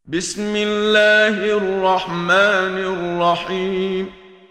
بسم الله الرحمن الرحيم.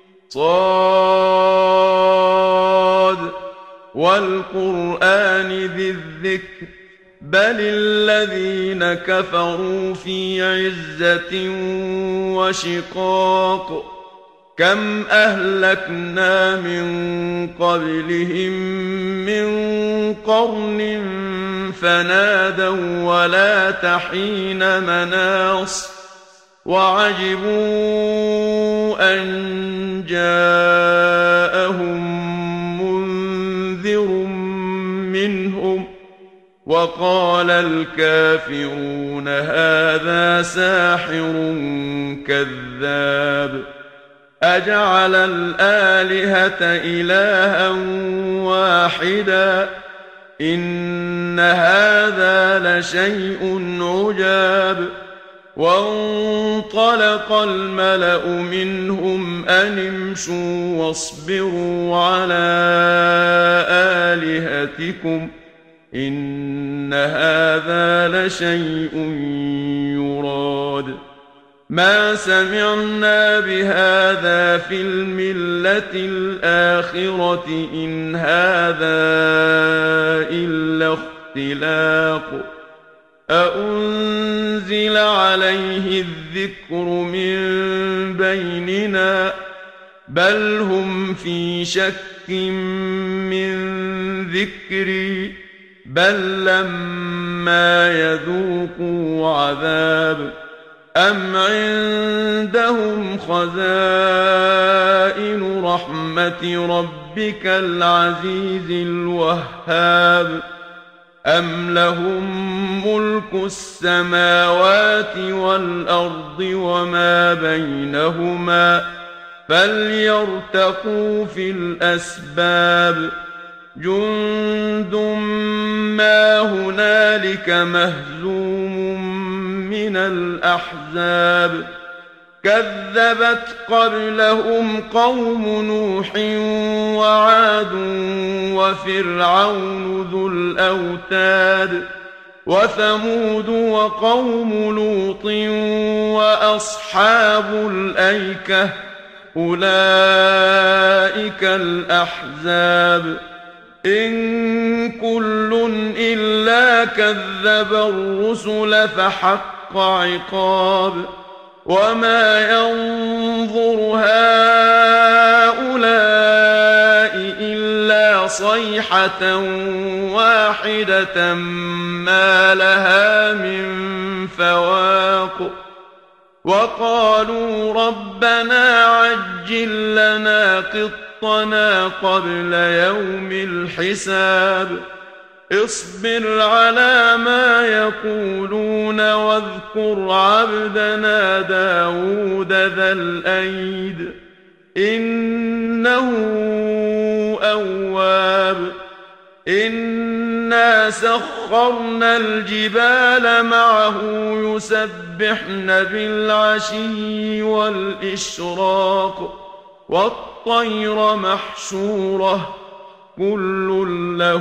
صاد والقرآن ذي الذكر بل الذين كفروا في عزة وشقاق كم أهلكنا من قبلهم من قرن فنادوا ولا تحين مناص وعجبوا أن جاءهم منذر منهم وقال الكافرون هذا ساحر كذاب أجعل الآلهة إلها واحدا إن هذا لشيء عجاب. وانطلق الملأ منهم أن امشوا واصبروا على آلهتكم إن هذا لشيء يراد ما سمعنا بهذا في الملة الآخرة إن هذا إلا اختلاق أأنزل عليه الذكر من بيننا بل هم في شك من ذكري بل لما يذوقوا عذاب أم عندهم خزائن رحمة ربك العزيز الوهاب أم لهم ملك السماوات والأرض وما بينهما فليرتقوا في الأسباب جند ما هنالك مهزوم من الأحزاب كذبت قبلهم قوم نوح وعاد وفرعون ذو الأوتاد وثمود وقوم لوط وأصحاب الأيكة أولئك الأحزاب إن كل إلا كذب الرسل فحق عقاب وما ينظر هؤلاء إلا صيحة واحدة ما لها من فواق وقالوا ربنا عجل لنا قطنا قبل يوم الحساب اصبر على ما يقولون واذكر عبدنا داود ذا الأيد إنه أواب إنا سخرنا الجبال معه يسبحن بالعشي والإشراق والطير محشورة كل له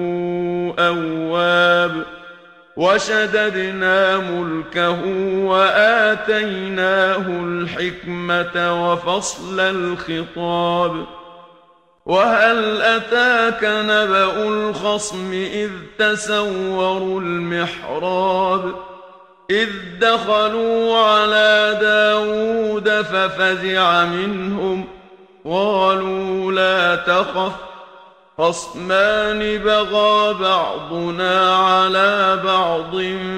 أواب وشددنا ملكه وآتيناه الحكمة وفصل الخطاب وهل أتاك نبأ الخصم إذ تسوروا المحراب إذ دخلوا على داود ففزع منهم قالوا لا تخف خصمان بغى بعضنا على بعض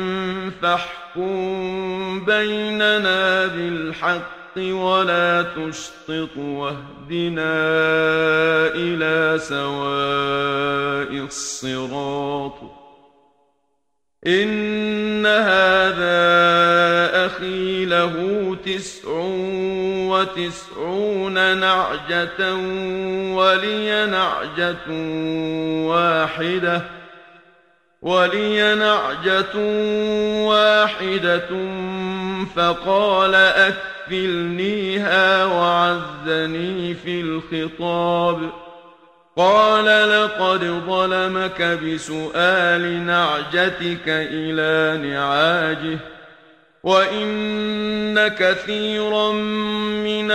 فاحكم بيننا بالحق ولا تشطط واهدنا إلى سواء الصراط إن هذا أخي له 99 نعجة ولي نعجة واحدة فقال أكفلنيها وعزني في الخطاب قال لقد ظلمك بسؤال نعجتك إلى نعاجه وَإِنَّ كَثِيرًا مِنَ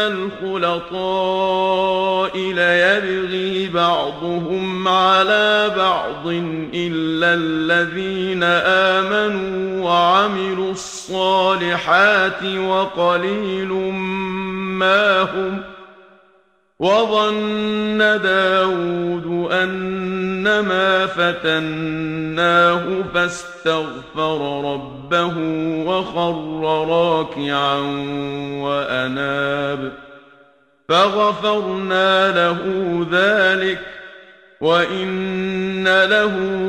الْخُلَطَاءِ لَيَبْغِي بَعْضُهُمْ عَلَى بَعْضٍ إِلَّا الَّذِينَ آمَنُوا وَعَمِلُوا الصَّالِحَاتِ وَقَلِيلٌ مَّا هُمْ ۗ وَظَنَّ دَاوُودُ أَنَّمَا فَتَنَّاهُ فَاسْتَغْفَرَ رَبَّهُ وَخَرَّ رَاكِعًا وَأَنَابَ فَغَفَرْنَا لَهُ ذَلِكَ وَإِنَّ لَهُ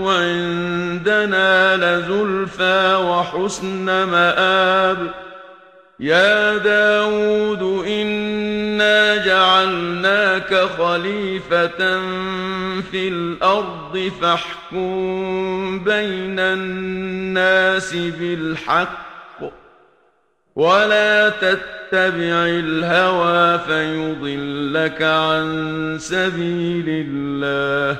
عِندَنَا لَزُلْفَىٰ وَحُسْنَ مَآبٍ يَا دَاوُودُ إِنَّا جَعَلْنَاكَ خَلِيفَةً فِي الْأَرْضِ فَاحْكُم بَيْنَ النَّاسِ بِالْحَقِّ وَلَا تَتَّبِعِ الْهَوَىٰ فَيُضِلَّكَ عَن سَبِيلِ اللَّهِ ۚ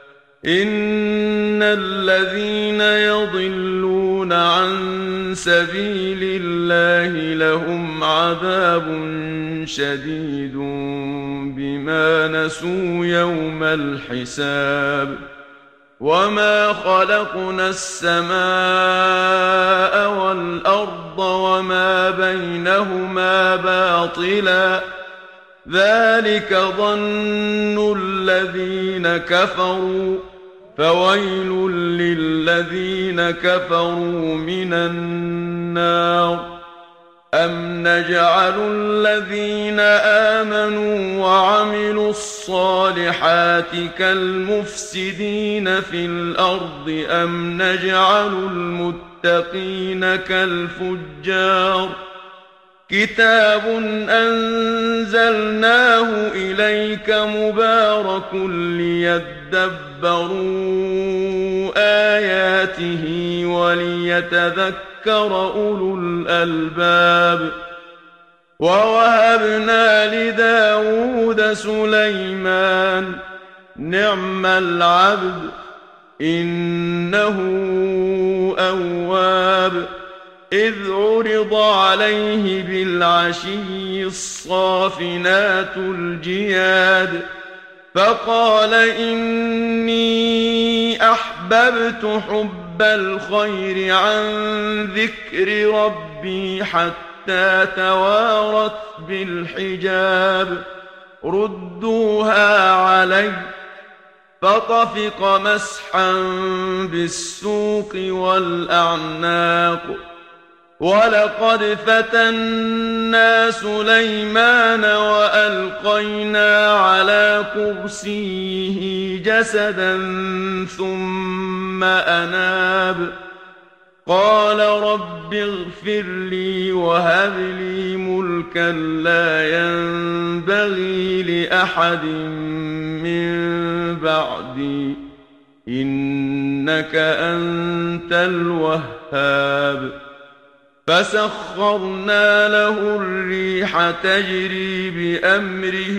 إِنَّ الَّذِينَ يَضِلُّونَ عَن سَبِيلِ اللَّهِ لَهُمْ عَذَابٌ شَدِيدٌ بِمَا نَسُوا يَوْمَ الْحِسَابِ وَمَا خَلَقْنَا السَّمَاءَ وَالْأَرْضَ وَمَا بَيْنَهُمَا بَاطِلًا ۚ ذَلِكَ ظَنُّ الَّذِينَ كَفَرُوا ۚ فَوَيْلٌ لِّلَّذِينَ كَفَرُوا مِنَ النَّارِ أَمْ نَجْعَلُ الَّذِينَ آمَنُوا وَعَمِلُوا الصَّالِحَاتِ كَالْمُفْسِدِينَ فِي الْأَرْضِ أَمْ نَجْعَلُ الْمُتَّقِينَ كَالْفُجَّارِ كِتَابٌ أَنزَلْنَاهُ إِلَيْكَ مُبَارَكٌ لِّيَدَّبَّرُوا آيَاتِهِ وَلِيَتَذَكَّرَ أُولُو الْأَلْبَابِ وَوَهَبْنَا لِدَاوُودَ سُلَيْمَانَ ۚ نِعْمَ الْعَبْدُ ۖ إِنَّهُ أَوَّابٌ إِذْ عُرِضَ عَلَيْهِ بِالْعَشِيِّ الصَّافِنَاتُ الْجِيَادُ فَقَالَ إِنِّي أَحْبَبْتُ حُبَّ الْخَيْرِ عَن ذِكْرِ رَبِّي حَتَّىٰ تَوَارَتْ بِالْحِجَابِ رُدُّوهَا عَلَيَّ ۖ فَطَفِقَ مَسْحًا بِالسُّوقِ وَالْأَعْنَاقِ وَلَقَدْ فَتَنَّا سُلَيْمَانَ وَأَلْقَيْنَا عَلَىٰ كُرْسِيِّهِ جَسَدًا ثُمَّ أَنَابَ قَالَ رَبِّ اغْفِرْ لِي وَهَبْ لِي مُلْكًا لَّا يَنبَغِي لِأَحَدٍ مِّن بَعْدِي ۖ إِنَّكَ أَنتَ الْوَهَّابُ فَسَخَّرْنَا لَهُ الرِّيحَ تَجْرِي بِأَمْرِهِ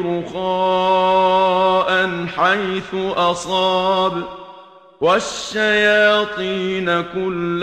رُخَاءً حَيْثُ أَصَابَ وَالشَّيَاطِينَ كُلَّ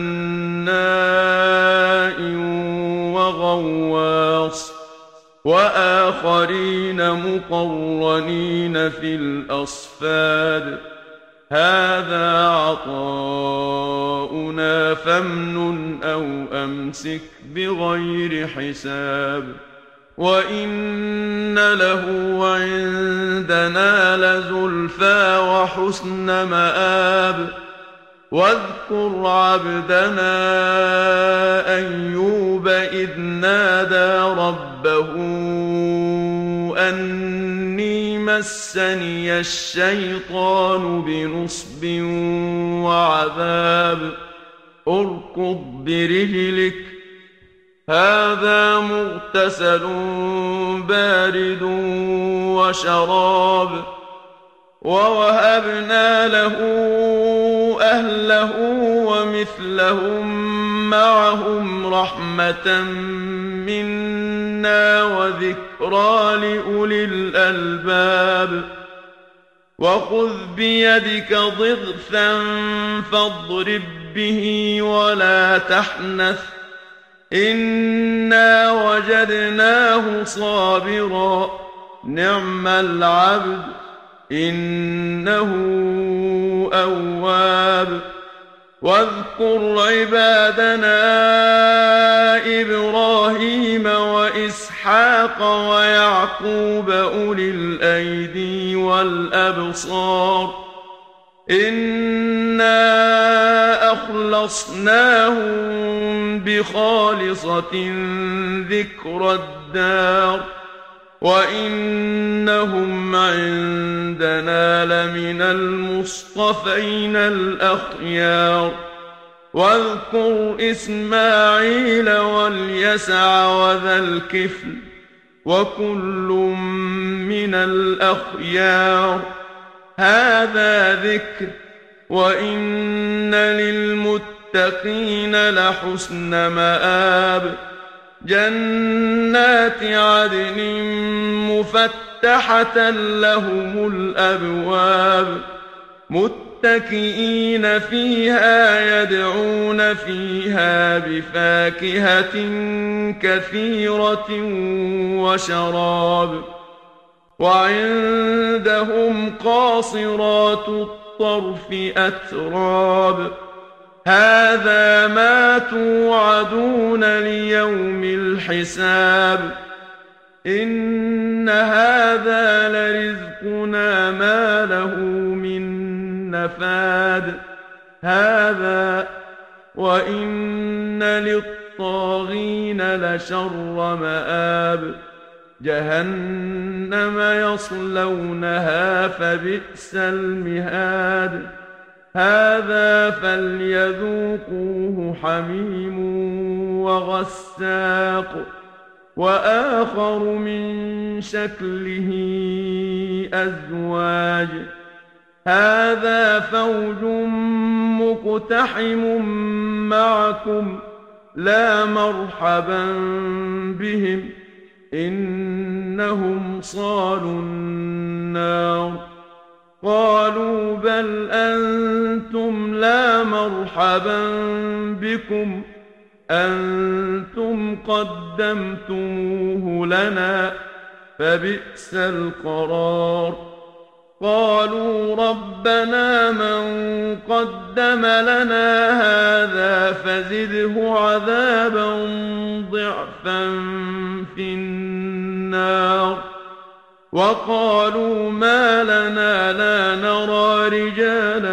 بَنَّاءٍ وَغَوَّاصٍ وَآخَرِينَ مُقَرَّنِينَ فِي الْأَصْفَادِ هَٰذَا عَطَاؤُنَا فَامْنُنْ أَوْ أَمْسِكْ بِغَيْرِ حِسَابٍ وَإِنَّ لَهُ عِندَنَا لَزُلْفَىٰ وَحُسْنَ مَآبٍ وَاذْكُرْ عَبْدَنَا أَيُّوبَ إِذْ نَادَىٰ رَبَّهُ أَنِّي مَسَّنِيَ الشَّيْطَانُ بِنُصْبٍ وَعَذَابٍ ارْكُضْ بِرِجْلِكَ هَٰذَا مُغْتَسَلٌ بَارِدٌ وَشَرَابٌ وَوَهَبْنَا لَهُ أَهْلَهُ وَمِثْلَهُم مَّعَهُمْ رَحْمَةً مِّنَّا وَذِكْرَىٰ لِأُولِي الْأَلْبَابِ وَخُذْ بِيَدِكَ ضِغْثًا فَاضْرِب بِّهِ وَلَا تَحْنَثْ إنا وجدناه صابرا نعم العبد إنه أواب واذكر عبادنا إبراهيم وإسحاق ويعقوب أولي الأيدي والأبصار إنا أخلصناهم بخالصة ذكر الدار وإنهم عندنا لمن المصطفين الأخيار واذكر إسماعيل واليسع وذا الكفل وكل من الأخيار هذا ذكر وإن للمتقين لحسن مآب جنات عدن مفتحة لهم الأبواب متكئين فيها يدعون فيها بفاكهة كثيرة وشراب وعندهم قاصرات الطرف أتراب هذا ما توعدون ليوم الحساب إن هذا لرزقنا ما له من نفاد هذا وإن للطاغين لشر مآب جهنم يصلونها فبئس المهاد هذا فليذوقوه حميم وغساق وآخر من شكله أزواج هذا فوج مقتحم معكم لا مرحبا بهم إنهم صالوا النار قالوا بل أنتم لا مرحبا بكم أنتم قدمتموه لنا فبئس القرار قالوا ربنا من قدم لنا هذا فزده عذابا ضعفا في النار وقالوا ما لنا لا نرى رجالا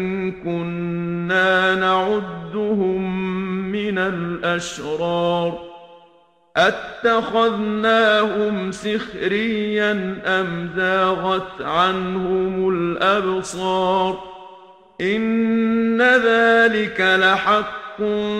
كنا نعدهم من الأشرار أتخذناهم سخريا أم زاغت عنهم الأبصار إن ذلك لحق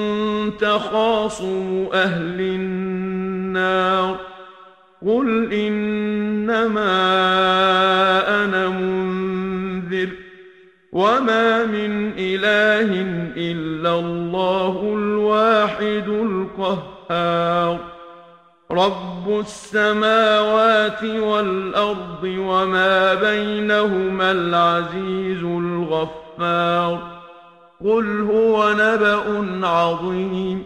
تخاصم أهل النار قل إنما أنا منذر وما من إله إلا الله الواحد القهار رب السماوات والأرض وما بينهما العزيز الغفار قل هو نبأ عظيم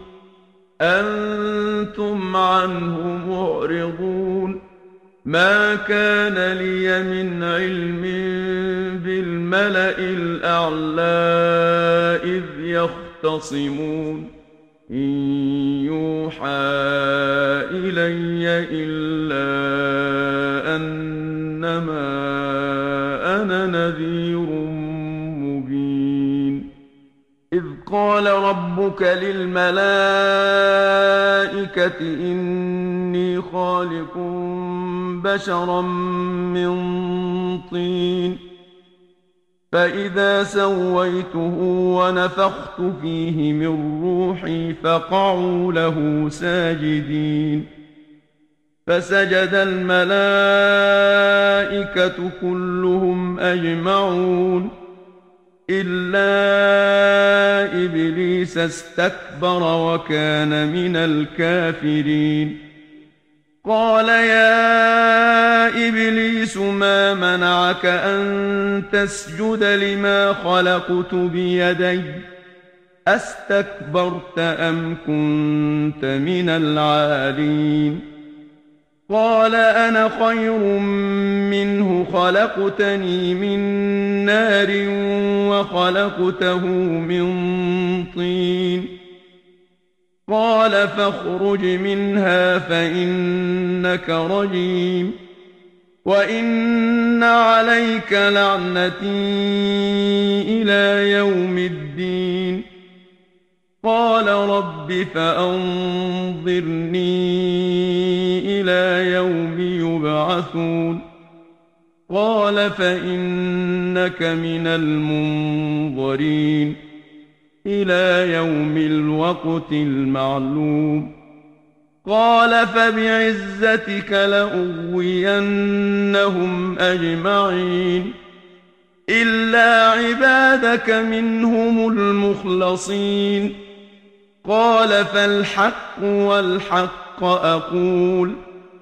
أنتم عنه معرضون ما كان لي من علم بالملأ الأعلى إذ يختصمون إن يوحى إلي إلا أنما أنا نذير مبين إذ قال ربك للملائكة إني خالق بشرا من طين فإذا سويته ونفخت فيه من روحي فقعوا له ساجدين فسجد الملائكة كلهم أجمعون إلا إبليس استكبر وكان من الكافرين قال يا إبليس ما منعك أن تسجد لما خلقت بيدي أستكبرت أم كنت من العالين قال أنا خير منه خلقتني من نار وخلقته من طين قال فاخرج منها فإنك رجيم وإن عليك لعنتي إلى يوم الدين قال رب فأنظرني إلى يوم يبعثون قال فإنك من المنظرين إلى يوم الوقت المعلوم قال فبعزتك لأغوينهم أجمعين إلا عبادك منهم المخلصين قال فالحق والحق أقول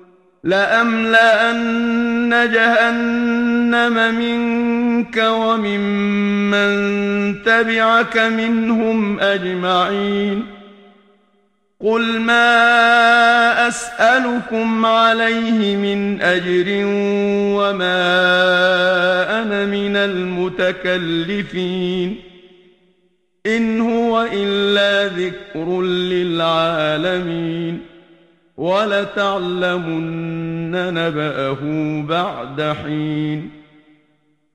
لأملأن جهنم منك وممن تبعك منهم أجمعين قل ما أسألكم عليه من أجر وما أنا من المتكلفين إن هو إلا ذكر للعالمين ولتعلمن نبأه بعد حين